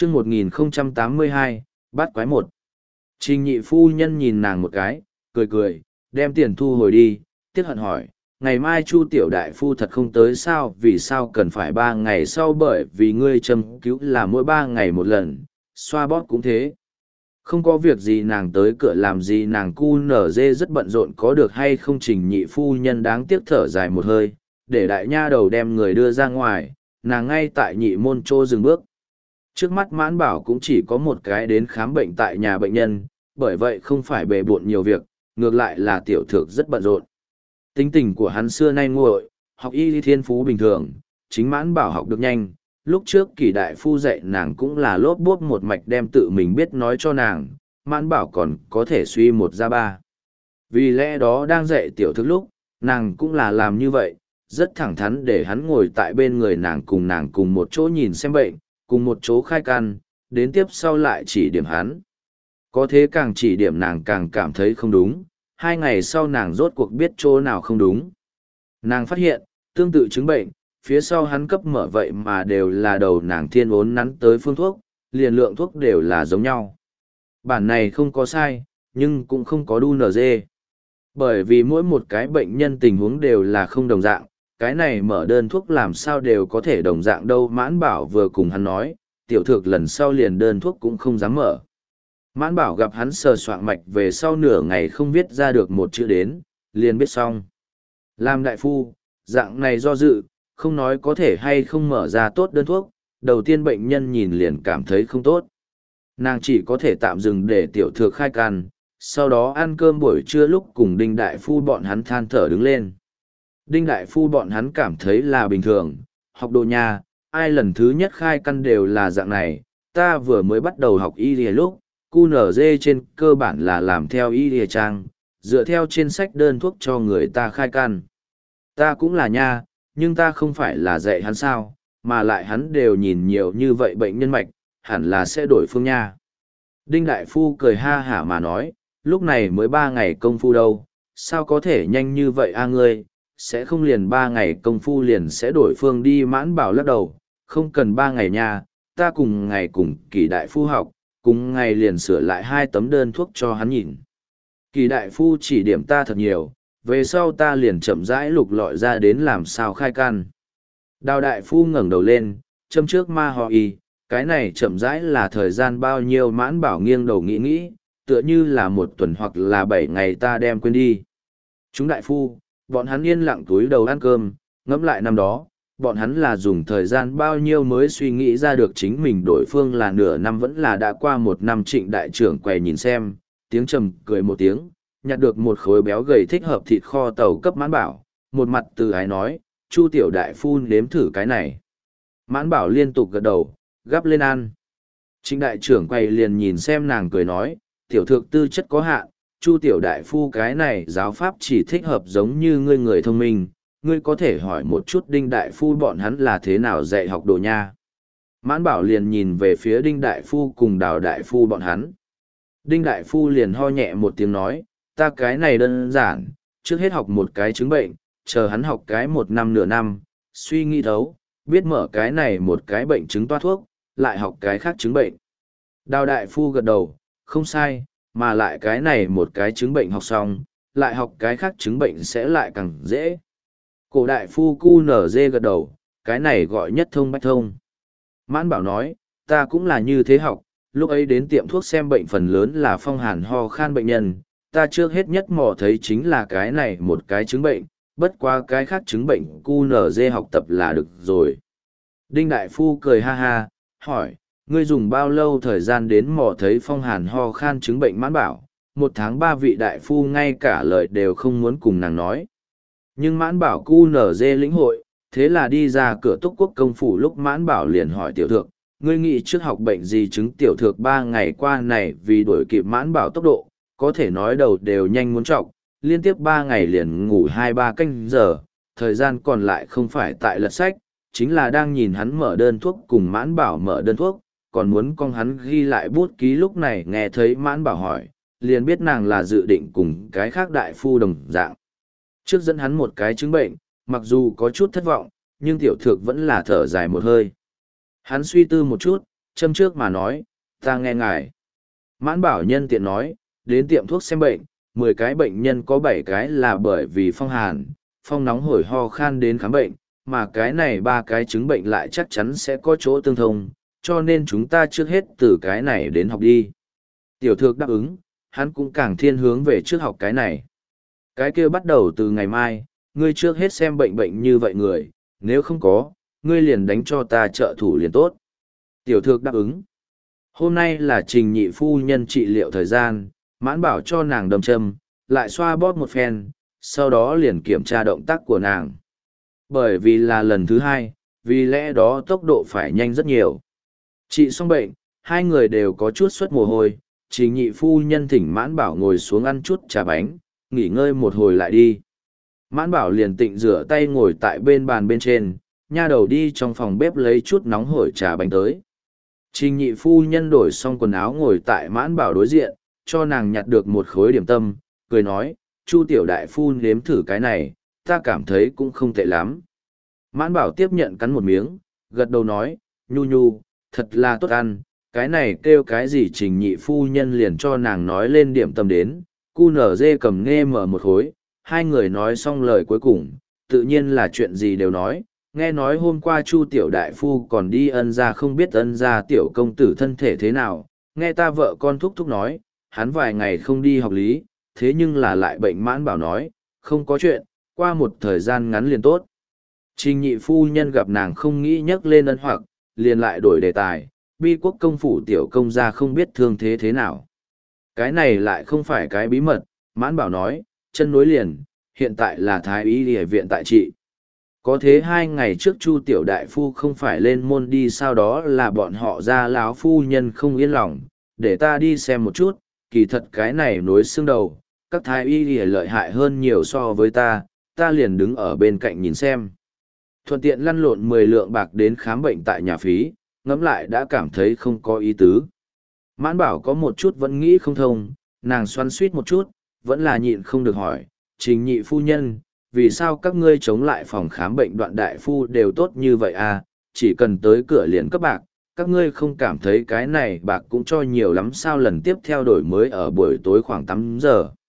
chương 1082, bát quái một. Trình nhị phu nhân nhìn nàng một cái, cười cười, đem tiền thu hồi đi, tiếc hận hỏi, ngày mai Chu tiểu đại phu thật không tới sao, vì sao cần phải 3 ngày sau, bởi vì ngươi châm cứu là mỗi 3 ngày một lần, xoa bóp cũng thế. Không có việc gì nàng tới cửa làm gì, nàng cu nở dê rất bận rộn, có được hay không. Trình nhị phu nhân đáng tiếc thở dài một hơi, để đại nha đầu đem người đưa ra ngoài, nàng ngay tại nhị môn chỗ dừng bước. Trước mắt Mãn Bảo cũng chỉ có một cái đến khám bệnh tại nhà bệnh nhân, bởi vậy không phải bề bộn nhiều việc, ngược lại là tiểu thược rất bận rộn. Tính tình của hắn xưa nay nguội, học y thiên phú bình thường, chính Mãn Bảo học được nhanh. Lúc trước Kỷ đại phu dạy nàng cũng là lốp bốp một mạch đem tự mình biết nói cho nàng, Mãn Bảo còn có thể suy một ra ba. Vì lẽ đó đang dạy tiểu thức lúc, nàng cũng là làm như vậy, rất thẳng thắn để hắn ngồi tại bên người nàng cùng một chỗ nhìn xem bệnh, cùng một chỗ khai căn, đến tiếp sau lại chỉ điểm hắn. Có thế càng chỉ điểm nàng càng cảm thấy không đúng, 2 ngày sau nàng rốt cuộc biết chỗ nào không đúng. Nàng phát hiện, tương tự chứng bệnh, phía sau hắn cấp mở vậy mà đều là đầu nàng thiên ốn nắn tới phương thuốc, liền lượng thuốc đều là giống nhau. Bản này không có sai, nhưng cũng không có đu nở dê. Bởi vì mỗi một cái bệnh nhân tình huống đều là không đồng dạng, cái này mở đơn thuốc làm sao đều có thể đồng dạng đâu. Mãn Bảo vừa cùng hắn nói, tiểu thược lần sau liền đơn thuốc cũng không dám mở. Mãn Bảo gặp hắn sờ soạng mạch về sau nửa ngày không viết ra được một chữ đến, liền biết xong. Làm đại phu, dạng này do dự, không nói có thể hay không mở ra tốt đơn thuốc, đầu tiên bệnh nhân nhìn liền cảm thấy không tốt. Nàng chỉ có thể tạm dừng để tiểu thược khai can, sau đó ăn cơm buổi trưa lúc cùng Đinh đại phu bọn hắn than thở đứng lên. Đinh đại phu bọn hắn cảm thấy là bình thường, học đồ nhà, ai lần thứ nhất khai căn đều là dạng này, ta vừa mới bắt đầu học y lìa lúc, QNZ trên cơ bản là làm theo y lìa trang, dựa theo trên sách đơn thuốc cho người ta khai căn. Ta cũng là nha, nhưng ta không phải là dạy hắn sao, mà lại hắn đều nhìn nhiều như vậy bệnh nhân mạch, hẳn là sẽ đổi phương nha. Đinh đại phu cười ha hả mà nói, lúc này mới 3 ngày công phu đâu, sao có thể nhanh như vậy a ngươi, sẽ không liền 3 ngày công phu liền sẽ đổi phương đi. Mãn Bảo lắc đầu, không cần 3 ngày nha, ta cùng ngày cùng Kỷ đại phu học, cùng ngày liền sửa lại 2 tấm đơn thuốc cho hắn nhìn. Kỷ đại phu chỉ điểm ta thật nhiều, về sau ta liền chậm rãi lục lọi ra đến làm sao khai căn. Đào đại phu ngẩng đầu lên, châm trước ma ho y, cái này chậm rãi là thời gian bao nhiêu? Mãn Bảo nghiêng đầu nghĩ nghĩ, tựa như là 1 tuần hoặc là 7 ngày, ta đem quên đi. Chúng đại phu, bọn hắn yên lặng túi đầu ăn cơm, ngẫm lại năm đó, bọn hắn là dùng thời gian bao nhiêu mới suy nghĩ ra được chính mình đổi phương là nửa năm vẫn là đã qua 1 năm. Trịnh đại trưởng quầy nhìn xem, tiếng trầm cười một tiếng, nhặt được một khối béo gầy thích hợp thịt kho tàu cấp Mãn Bảo, một mặt từ ái nói, Chu tiểu đại phu nếm thử cái này. Mãn Bảo liên tục gật đầu, gắp lên ăn. Trịnh đại trưởng quầy liền nhìn xem nàng cười nói, tiểu thược tư chất có hạn, Chu tiểu đại phu cái này giáo pháp chỉ thích hợp giống như ngươi người thông minh, ngươi có thể hỏi một chút Đinh đại phu bọn hắn là thế nào dạy học đồ nha. Mãn Bảo liền nhìn về phía Đinh đại phu cùng Đào đại phu bọn hắn. Đinh đại phu liền ho nhẹ một tiếng nói, ta cái này đơn giản, trước hết học một cái chứng bệnh, chờ hắn học cái 1 năm nửa năm, suy nghĩ thấu, biết mở cái này một cái bệnh chứng toa thuốc, lại học cái khác chứng bệnh. Đào đại phu gật đầu, không sai, mà lại cái này một cái chứng bệnh học xong, lại học cái khác chứng bệnh sẽ lại càng dễ. Cổ đại phu QNZ gật đầu, cái này gọi nhất thông bách thông. Mãn Bảo nói, ta cũng là như thế học, lúc ấy đến tiệm thuốc xem bệnh phần lớn là phong hàn ho khan bệnh nhân, ta trước hết nhất mò thấy chính là cái này một cái chứng bệnh, bất qua cái khác chứng bệnh QNZ học tập là được rồi. Đinh đại phu cười ha ha, hỏi, ngươi dùng bao lâu thời gian đến mò thấy phong hàn ho khan chứng bệnh? Mãn Bảo, 1 tháng 3 vị đại phu ngay cả lời đều không muốn cùng nàng nói. Nhưng Mãn Bảo QNZ lĩnh hội, thế là đi ra cửa Túc Quốc công phủ lúc Mãn Bảo liền hỏi tiểu thược, ngươi nghĩ trước học bệnh gì chứng? Tiểu thược 3 ngày qua này vì đuổi kịp Mãn Bảo tốc độ, có thể nói đầu đều nhanh muốn trọc, liên tiếp 3 ngày liền ngủ 2-3 canh giờ, thời gian còn lại không phải tại lật sách, chính là đang nhìn hắn mở đơn thuốc cùng Mãn Bảo mở đơn thuốc, còn muốn con hắn ghi lại bút ký. Lúc này nghe thấy Mãn Bảo hỏi, liền biết nàng là dự định cùng cái khác đại phu đồng dạng. Trước dẫn hắn một cái chứng bệnh, mặc dù có chút thất vọng, nhưng tiểu thược vẫn là thở dài một hơi. Hắn suy tư một chút, châm trước mà nói, ta nghe ngài. Mãn bảo nhân tiện nói, đến tiệm thuốc xem bệnh, 10 cái bệnh nhân có 7 cái là bởi vì phong hàn, phong nóng hổi ho khan đến khám bệnh, mà cái này 3 cái chứng bệnh lại chắc chắn sẽ có chỗ tương thông, cho nên chúng ta trước hết từ cái này đến học đi. Tiểu thược đáp ứng, hắn cũng càng thiên hướng về trước học cái này. Cái kia bắt đầu từ ngày mai, ngươi trước hết xem bệnh như vậy người, nếu không có, ngươi liền đánh cho ta trợ thủ liền tốt. Tiểu thược đáp ứng. Hôm nay là trình nhị phu nhân trị liệu thời gian, mãn bảo cho nàng đâm châm, lại xoa bóp một phen, sau đó liền kiểm tra động tác của nàng. Bởi vì là lần thứ hai, vì lẽ đó tốc độ phải nhanh rất nhiều. Trị xong bệnh, hai người đều có chút suất mồ hôi, trình nhị phu nhân thỉnh mãn bảo ngồi xuống ăn chút trà bánh, nghỉ ngơi một hồi lại đi. Mãn bảo liền tịnh rửa tay ngồi tại bên bàn bên trên, nha đầu đi trong phòng bếp lấy chút nóng hổi trà bánh tới. Trình nhị phu nhân đổi xong quần áo ngồi tại mãn bảo đối diện, cho nàng nhặt được một khối điểm tâm, cười nói, Chu tiểu đại phu nếm thử cái này, ta cảm thấy cũng không tệ lắm. Mãn bảo tiếp nhận cắn một miếng, gật đầu nói, nhu nhu, thật là tốt ăn, cái này kêu cái gì trình nhị phu nhân liền cho nàng nói lên điểm tâm đến, cu nở dê cầm nghe mở một khối, hai người nói xong lời cuối cùng, tự nhiên là chuyện gì đều nói, nghe nói hôm qua Chu tiểu đại phu còn đi ân ra không biết ân ra tiểu công tử thân thể thế nào, nghe ta vợ con thúc thúc nói, hắn vài ngày không đi học lý, thế nhưng là lại bệnh. Mãn bảo nói, không có chuyện, qua một thời gian ngắn liền tốt. Trình nhị phu nhân gặp nàng không nghĩ nhắc lên ân hoặc, liền lại đổi đề tài, bi quốc công phủ tiểu công gia không biết thương thế thế nào. Cái này lại không phải cái bí mật, mãn bảo nói, chân nối liền, hiện tại là thái y y viện tại trị. Có thế 2 ngày trước Chu tiểu đại phu không phải lên môn đi, sau đó là bọn họ ra láo phu nhân không yên lòng, để ta đi xem một chút, kỳ thật cái này nối xương đầu, các thái y y lợi hại hơn nhiều so với ta liền đứng ở bên cạnh nhìn xem. Thuận tiện lăn lộn 10 lượng bạc đến khám bệnh tại nhà phí, ngẫm lại đã cảm thấy không có ý tứ. Mãn bảo có một chút vẫn nghĩ không thông, nàng xoắn suýt một chút, vẫn là nhịn không được hỏi, trình nhị phu nhân, vì sao các ngươi chống lại phòng khám bệnh Đoạn đại phu đều tốt như vậy à, chỉ cần tới cửa liền cấp bạc, các ngươi không cảm thấy cái này bạc cũng cho nhiều lắm sao? Lần tiếp theo đổi mới ở buổi tối khoảng 8 giờ.